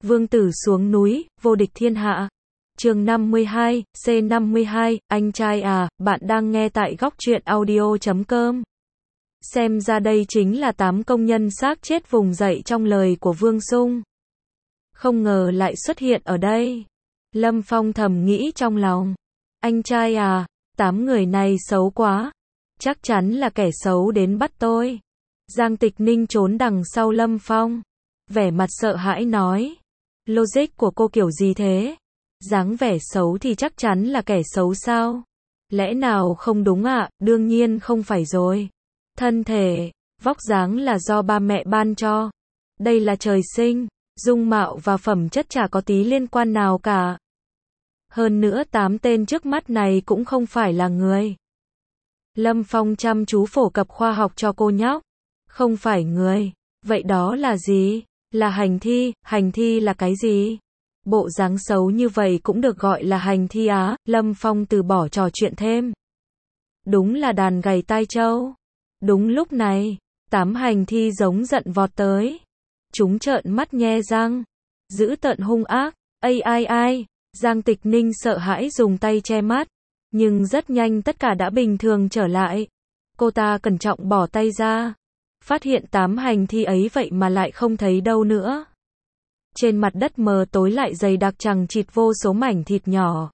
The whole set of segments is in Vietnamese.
Vương tử xuống núi, vô địch thiên hạ. Chương 52, C52, anh trai à, bạn đang nghe tại góc truyện audio.com. Xem ra đây chính là 8 công nhân xác chết vùng dậy trong lời của Vương Sung. Không ngờ lại xuất hiện ở đây. Lâm Phong thầm nghĩ trong lòng. Anh trai à, 8 người này xấu quá. Chắc chắn là kẻ xấu đến bắt tôi. Giang Tịch Ninh trốn đằng sau Lâm Phong. Vẻ mặt sợ hãi nói. Logic của cô kiểu gì thế? Dáng vẻ xấu thì chắc chắn là kẻ xấu sao? Lẽ nào không đúng ạ? Đương nhiên không phải rồi. Thân thể, vóc dáng là do ba mẹ ban cho. Đây là trời sinh, dung mạo và phẩm chất chả có tí liên quan nào cả. Hơn nữa 8 tên trước mắt này cũng không phải là người. Lâm Phong chăm chú phổ cập khoa học cho cô nhóc. Không phải người, vậy đó là gì? Là hành thi là cái gì? Bộ dáng xấu như vậy cũng được gọi là hành thi á? Lâm Phong từ bỏ trò chuyện thêm. Đúng là đàn gầy tai trâu. Đúng lúc này, 8 hành thi giống giận vọt tới. Chúng trợn mắt nhe răng, dữ tợn hung ác. Ai, Giang Tịch Ninh sợ hãi dùng tay che mắt, nhưng rất nhanh tất cả đã bình thường trở lại. Cô ta cẩn trọng bỏ tay ra, phát hiện 8 hành thi ấy vậy mà lại không thấy đâu nữa. Trên mặt đất mờ tối lại dày đặc chằng chịt vô số mảnh thịt nhỏ.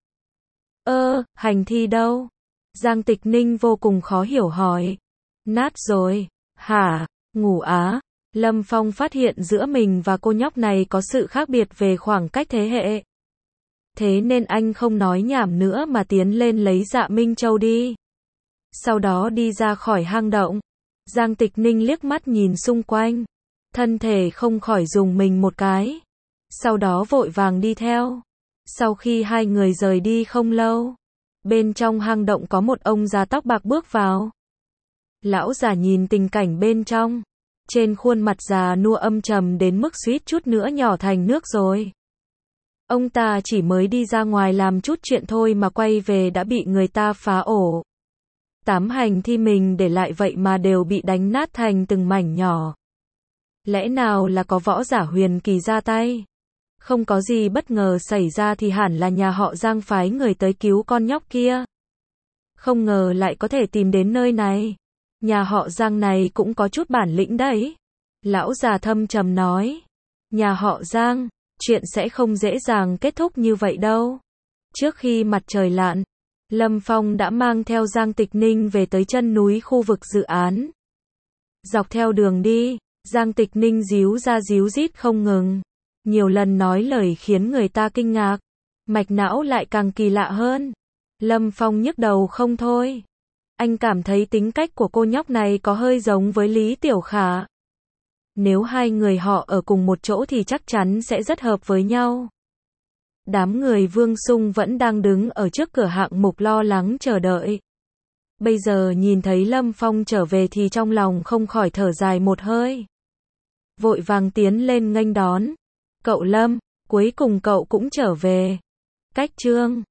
Hành thi đâu? Giang Tịch Ninh vô cùng khó hiểu hỏi. Nát rồi. Hả? Ngủ á? Lâm Phong phát hiện giữa mình và cô nhóc này có sự khác biệt về khoảng cách thế hệ. Thế nên anh không nói nhảm nữa mà tiến lên lấy Dạ Minh Châu đi. Sau đó đi ra khỏi hang động. Giang Tịch Ninh liếc mắt nhìn xung quanh. Thân thể không khỏi rùng mình một cái. Sau đó vội vàng đi theo. Sau khi hai người rời đi không lâu, bên trong hang động có một ông già tóc bạc bước vào. Lão già nhìn tình cảnh bên trong. Trên khuôn mặt già nua âm trầm đến mức suýt chút nữa nhỏ thành nước rồi. Ông ta chỉ mới đi ra ngoài làm chút chuyện thôi mà quay về đã bị người ta phá ổ. 8 hành thi mình để lại vậy mà đều bị đánh nát thành từng mảnh nhỏ. Lẽ nào là có võ giả huyền kỳ ra tay? Không có gì bất ngờ xảy ra thì hẳn là nhà họ Giang phái người tới cứu con nhóc kia. Không ngờ lại có thể tìm đến nơi này. Nhà họ Giang này cũng có chút bản lĩnh đấy. Lão già thâm trầm nói. Nhà họ Giang, chuyện sẽ không dễ dàng kết thúc như vậy đâu. Trước khi mặt trời lặn, Lâm Phong đã mang theo Giang Tịch Ninh về tới chân núi khu vực dự án. Dọc theo đường đi, Giang Tịch Ninh díu ra díu dít không ngừng. Nhiều lần nói lời khiến người ta kinh ngạc. Mạch não lại càng kỳ lạ hơn. Lâm Phong nhức đầu không thôi. Anh cảm thấy tính cách của cô nhóc này có hơi giống với Lý Tiểu Khả. Nếu hai người họ ở cùng một chỗ thì chắc chắn sẽ rất hợp với nhau. Đám người Vương Sung vẫn đang đứng ở trước cửa hạng mục lo lắng chờ đợi. Bây giờ nhìn thấy Lâm Phong trở về thì trong lòng không khỏi thở dài một hơi. Vội vàng tiến lên nghênh đón. Cậu Lâm, cuối cùng cậu cũng trở về. Cách Trương,